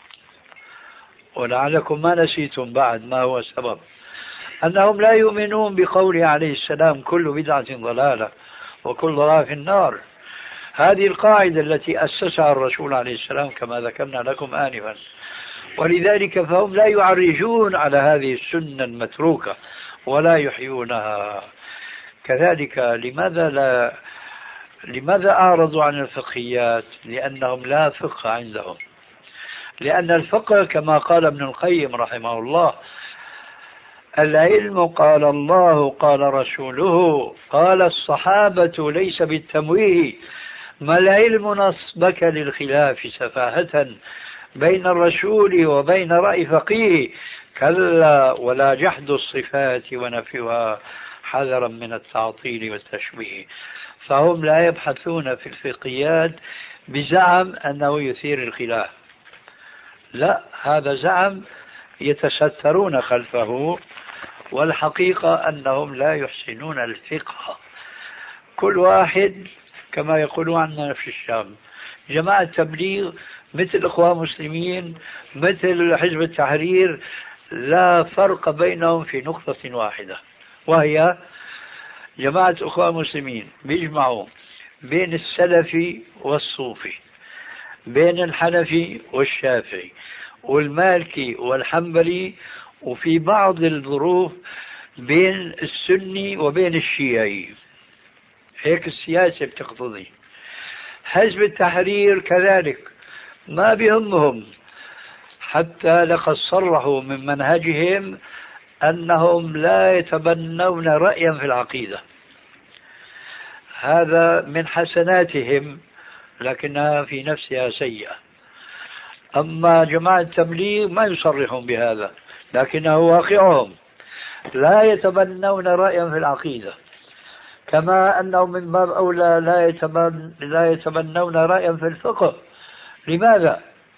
ولعلكم ما نسيتم بعد ما هو السبب، أنهم لا يؤمنون بقوله عليه السلام كل بدعة ضلالة وكل ضلالة في النار. هذه القاعدة التي أسسها الرسول عليه السلام كما ذكرنا لكم آنفا، ولذلك فهم لا يعرجون على هذه السنة المتروكة ولا يحيونها. كذلك لماذا أعرضوا عن الفقهيات؟ لأنهم لا فقه عندهم، لأن الفقه كما قال ابن القيم رحمه الله العلم قال الله قال رسوله قال الصحابة ليس بالتمويه، ما العلم نصبك للخلاف سفاهة بين الرسول وبين رأي فقيه؟ كلا ولا جحد الصفات ونفيها حذرا من التعطيل والتشبيه. فهم لا يبحثون في الفقهيات بزعم أنه يثير الخلاف، لا، هذا زعم يتسترون خلفه، والحقيقة أنهم لا يحسنون الفقه. كل واحد كما يقولون عندنا في الشام جماعة التبليغ مثل الإخوان المسلمين مثل حزب التحرير، لا فرق بينهم في نقطة واحدة، وهي جماعة الإخوان المسلمين بيجمعوا بين السلفي والصوفي، بين الحنفي والشافعي والمالكي والحنبلي، وفي بعض الظروف بين السني وبين الشيعي. هيك السياسة بتقتضي. حزب التحرير كذلك ما بيهمهم، حتى لقد صرحوا من منهجهم أنهم لا يتبنون رأيا في العقيدة، هذا من حسناتهم لكنها في نفسها سيئة. أما جماعة التبليغ ما يصرحون بهذا لكنه واقعهم، لا يتبنون رأيا في العقيدة، كما أنهم من باب أولى لا يتبنون رأيا في الفقه. لماذا؟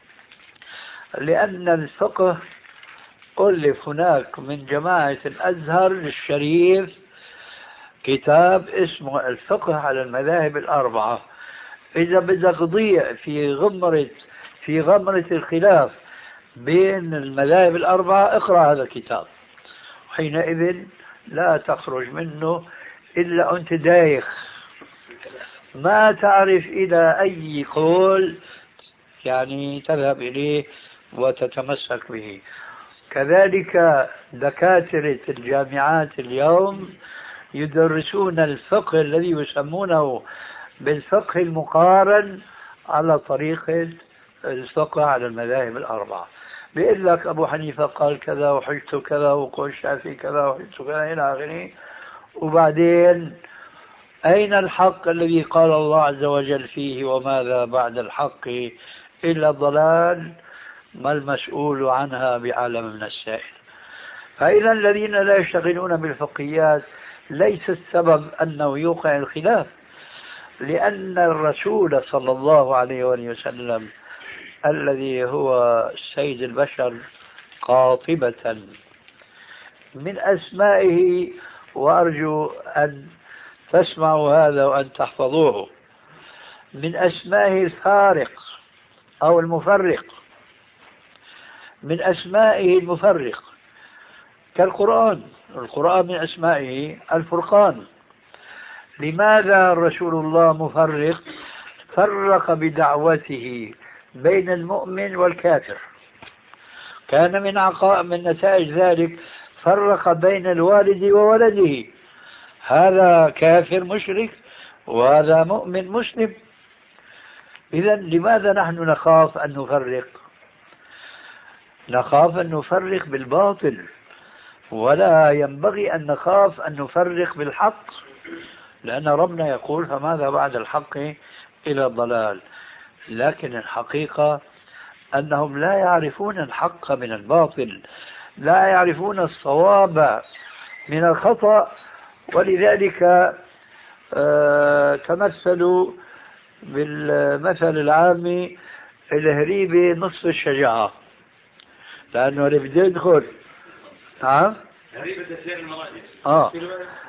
لأن الفقه ألف هناك من جماعة الأزهر الشريف كتاب اسمه الفقه على المذاهب الأربعة. إذا بدك تضيع في غمرة الخلاف بين المذاهب الأربعة اقرأ هذا الكتاب، حينئذ لا تخرج منه إلا أنت دايخ، ما تعرف إلى أي قول يعني تذهب إليه وتتمسك به. كذلك دكاترة الجامعات اليوم يدرسون الفقه الذي يسمونه بالفقه المقارن على طريقة الفقه على المذاهب الأربعة. بيقول لك أبو حنيفة قال كذا وحجته كذا وقول الشافعي كذا وحجته كذا إلى آخره، وبعدين أين الحق الذي قال الله عز وجل فيه وماذا بعد الحق إلا الضلال؟ ما المسؤول عنها بعالم من السائل. فإذا الذين لا يشتغلون بالفقهيات ليس السبب أنه يوقع الخلاف، لأن الرسول صلى الله عليه وآله وسلم الذي هو سيد البشر قاطبة من أسمائه، وأرجو أن تسمعوا هذا وأن تحفظوه، من أسمائه الفارق أو المفرق، من أسمائه المفرق كالقرآن. القرآن من أسمائه الفرقان. لماذا رسول الله مفرق؟ فرق بدعوته بين المؤمن والكافر. كان من نتائج ذلك فرق بين الوالد وولده، هذا كافر مشرك وهذا مؤمن مسلم. إذن لماذا نحن نخاف أن نفرق؟ نخاف أن نفرق بالباطل، ولا ينبغي أن نخاف أن نفرق بالحق، لأن ربنا يقول فماذا بعد الحق إلى الضلال. لكن الحقيقة أنهم لا يعرفون الحق من الباطل، لا يعرفون الصواب من الخطأ، ولذلك تمثلوا بالمثل العامي الهريبة نصف الشجاعة، لأنه اللي بده يدخل هريبة تسير المراجع.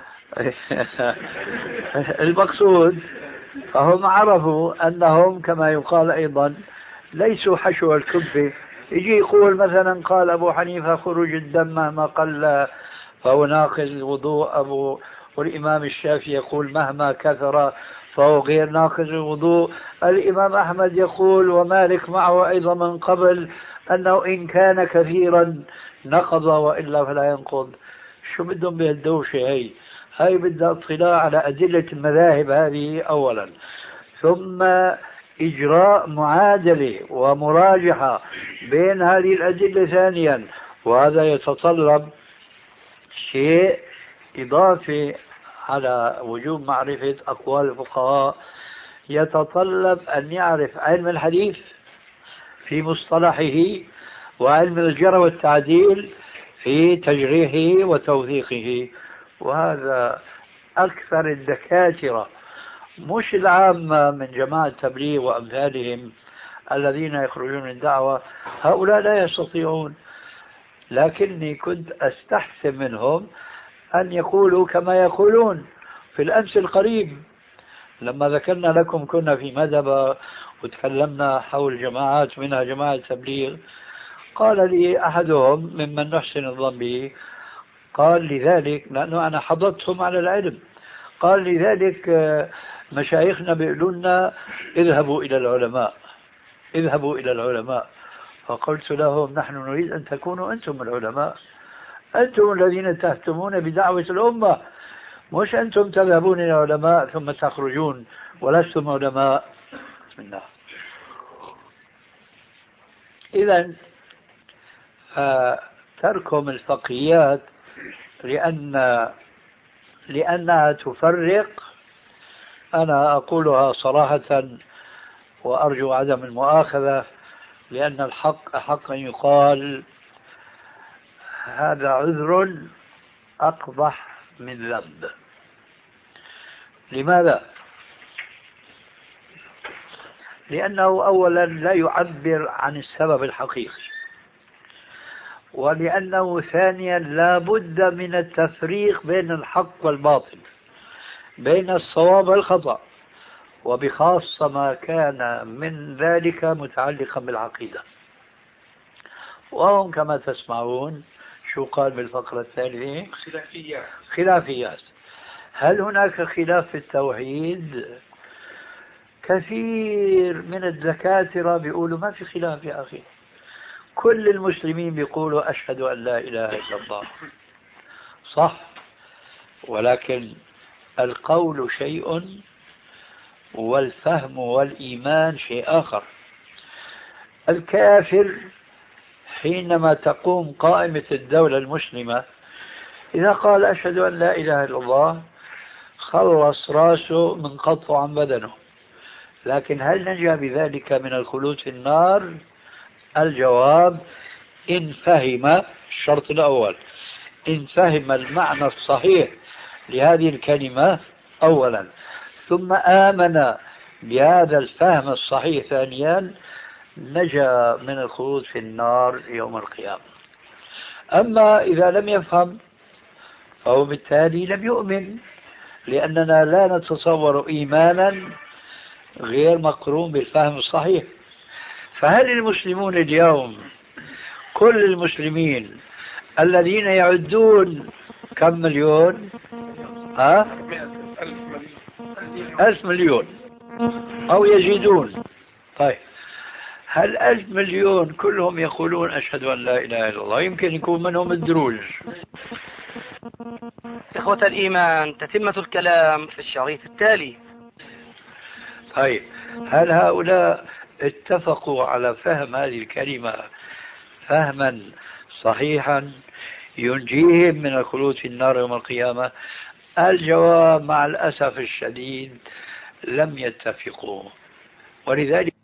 المقصود فهم عرفوا أنهم كما يقال أيضا ليسوا حشو الكبة. يجي يقول مثلا قال أبو حنيفة خروج الدم مهما قل فهو ناقض الوضوء، والإمام الشافعي يقول مهما كثر فهو غير ناقض الوضوء. الإمام أحمد يقول ومالك معه أيضا من قبل أنه إن كان كثيرا نقض وإلا فلا ينقض. شو بدهم بهالدوشة هاي بدها اطلاع على أدلة المذاهب هذه أولا، ثم إجراء معادلة ومراجحة بين هذه الأدلة ثانيا، وهذا يتطلب شيء إضافي على وجوب معرفة أقوال الفقهاء يتطلب أن يعرف علم الحديث في مصطلحه وعلم الجرح والتعديل في تجريحه وتوثيقه. وهذا أكثر الدكاترة مش العامة من جماعة التبليغ وأمثالهم الذين يخرجون من الدعوة، هؤلاء لا يستطيعون. لكني كنت أستحسن منهم أن يقولوا كما يقولون. في الأمس القريب لما ذكرنا لكم كنا في مدبة وتكلمنا حول جماعات منها جماعة التبليغ، قال لي أحدهم ممن نحسن الظن به، قال لذلك لأنه أنا حضرتهم على العلم، قال لذلك مشايخنا بيقولوا لنا اذهبوا إلى العلماء، اذهبوا إلى العلماء. فقلت لهم نحن نريد أن تكونوا أنتم العلماء، أنتم الذين تهتمون بدعوة الأمة، مش أنتم تذهبون إلى العلماء ثم تخرجون ولستم علماء. بسم الله. إذن تركهم الفقهيات لأنها تفرق، أنا أقولها صراحة وأرجو عدم المؤاخذة، لأن الحق أحق أن يقال هذا عذر أقبح من ذنب. لماذا؟ لأنه أولا لا يعبر عن السبب الحقيقي، ولأنه ثانيا لا بد من التفريق بين الحق والباطل، بين الصواب والخطأ، وبخاصة ما كان من ذلك متعلقا بالعقيدة. وهم كما تسمعون شو قال بالفقرة الثالثة؟ خلافيات. هل هناك خلاف في التوحيد؟ كثير من الدكاترة بيقولوا ما في خلاف يا أخي، كل المسلمين بيقولوا أشهد أن لا إله إلا الله، صح، ولكن القول شيء والفهم والإيمان شيء آخر. الكافر حينما تقوم قائمة الدولة المسلمة إذا قال أشهد أن لا إله إلا الله خلص راسه من قطع عن بدنه، لكن هل نجا بذلك من الخلود في النار؟ الجواب إن فهم، الشرط الأول إن فهم المعنى الصحيح لهذه الكلمة أولا، ثم آمن بهذا الفهم الصحيح ثانيا، نجا من الخلود في النار يوم القيامة. أما إذا لم يفهم فهو بالتالي لم يؤمن، لأننا لا نتصور إيمانا غير مقرون بالفهم الصحيح. فهل المسلمون اليوم كل المسلمين الذين يعدون كم مليون؟ 1000 مليون أو يزيدون، طيب هل 1000 مليون كلهم يقولون أشهد أن لا إله إلا الله؟ يمكن يكون منهم الدروج. إخوة الإيمان، تتمة الكلام في الشريط التالي. طيب هل هؤلاء اتفقوا على فهم هذه الكلمة فهما صحيحا ينجيهم من الخلود في النار يوم القيامة؟ الجواب مع الأسف الشديد لم يتفقوا، ولذلك